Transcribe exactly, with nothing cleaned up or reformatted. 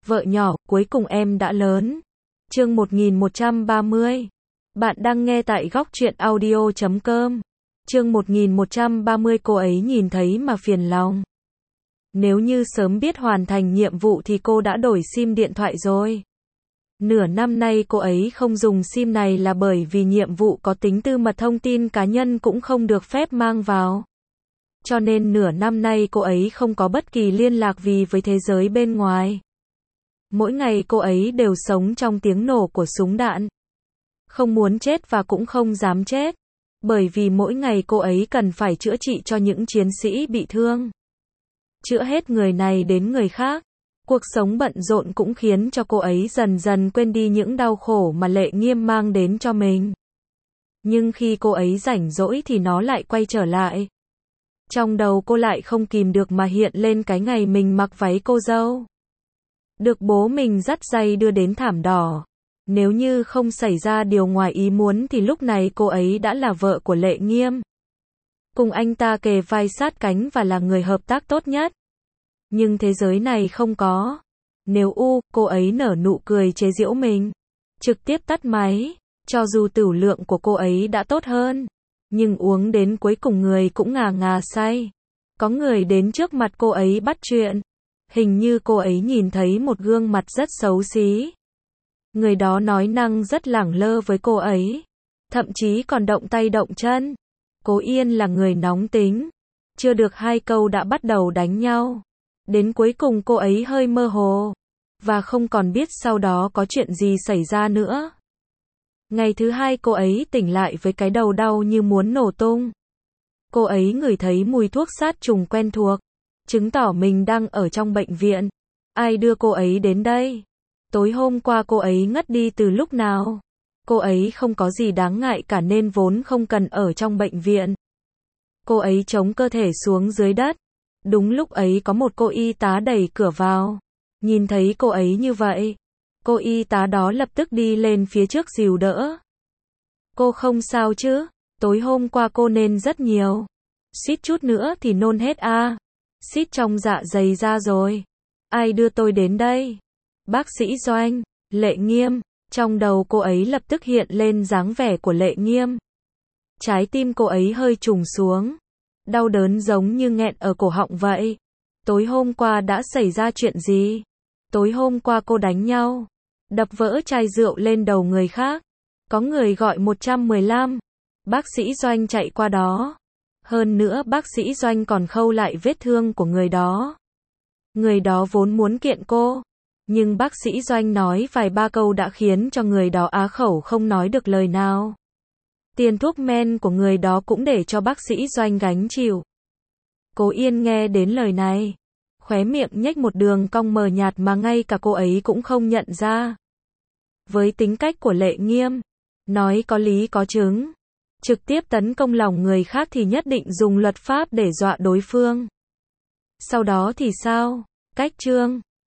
Vợ nhỏ, cuối cùng em đã lớn. Chương một nghìn một trăm ba mươi. Bạn đang nghe tại góc truyện audio chấm com. Chương một nghìn một trăm ba mươi cô ấy nhìn thấy mà phiền lòng. Nếu như sớm biết hoàn thành nhiệm vụ thì cô đã đổi sim điện thoại rồi. Nửa năm nay cô ấy không dùng sim này là bởi vì nhiệm vụ có tính tư mật, thông tin cá nhân cũng không được phép mang vào. Cho nên nửa năm nay cô ấy không có bất kỳ liên lạc gì với thế giới bên ngoài. Mỗi ngày cô ấy đều sống trong tiếng nổ của súng đạn. Không muốn chết và cũng không dám chết. Bởi vì mỗi ngày cô ấy cần phải chữa trị cho những chiến sĩ bị thương. Chữa hết người này đến người khác. Cuộc sống bận rộn cũng khiến cho cô ấy dần dần quên đi những đau khổ mà Lệ Nghiêm mang đến cho mình. Nhưng khi cô ấy rảnh rỗi thì nó lại quay trở lại. Trong đầu cô lại không kìm được mà hiện lên cái ngày mình mặc váy cô dâu. Được bố mình dắt dây đưa đến thảm đỏ. Nếu như không xảy ra điều ngoài ý muốn thì lúc này cô ấy đã là vợ của Lệ Nghiêm. Cùng anh ta kề vai sát cánh và là người hợp tác tốt nhất. Nhưng thế giới này không có. Nếu u, cô ấy nở nụ cười chế giễu mình. Trực tiếp tắt máy. Cho dù tửu lượng của cô ấy đã tốt hơn. Nhưng uống đến cuối cùng người cũng ngà ngà say. Có người đến trước mặt cô ấy bắt chuyện. Hình như cô ấy nhìn thấy một gương mặt rất xấu xí. Người đó nói năng rất lẳng lơ với cô ấy. Thậm chí còn động tay động chân. Cố Yên là người nóng tính. Chưa được hai câu đã bắt đầu đánh nhau. Đến cuối cùng cô ấy hơi mơ hồ. Và không còn biết sau đó có chuyện gì xảy ra nữa. Ngày thứ hai cô ấy tỉnh lại với cái đầu đau như muốn nổ tung. Cô ấy ngửi thấy mùi thuốc sát trùng quen thuộc. Chứng tỏ mình đang ở trong bệnh viện. Ai đưa cô ấy đến đây? Tối hôm qua cô ấy ngất đi từ lúc nào? Cô ấy không có gì đáng ngại cả nên vốn không cần ở trong bệnh viện. Cô ấy chống cơ thể xuống dưới đất. Đúng lúc ấy có một cô y tá đẩy cửa vào. Nhìn thấy cô ấy như vậy, cô y tá đó lập tức đi lên phía trước dìu đỡ. Cô không sao chứ? Tối hôm qua cô nôn rất nhiều. Suýt chút nữa thì nôn hết a. À. Xít trong dạ dày ra rồi. Ai đưa tôi đến đây? Bác sĩ Doanh, Lệ Nghiêm. Trong đầu cô ấy lập tức hiện lên dáng vẻ của Lệ Nghiêm. Trái tim cô ấy hơi trùng xuống. Đau đớn giống như nghẹn ở cổ họng vậy. Tối hôm qua đã xảy ra chuyện gì? Tối hôm qua cô đánh nhau. Đập vỡ chai rượu lên đầu người khác. Có người gọi một một năm. Bác sĩ Doanh chạy qua đó. Hơn nữa bác sĩ Doanh còn khâu lại vết thương của người đó. Người đó vốn muốn kiện cô. Nhưng bác sĩ Doanh nói vài ba câu đã khiến cho người đó á khẩu không nói được lời nào. Tiền thuốc men của người đó cũng để cho bác sĩ Doanh gánh chịu. Cố Yên nghe đến lời này. Khóe miệng nhếch một đường cong mờ nhạt mà ngay cả cô ấy cũng không nhận ra. Với tính cách của Lệ Nghiêm. Nói có lý có chứng. Trực tiếp tấn công lòng người khác thì nhất định dùng luật pháp để dọa đối phương. Sau đó thì sao? Cách chương.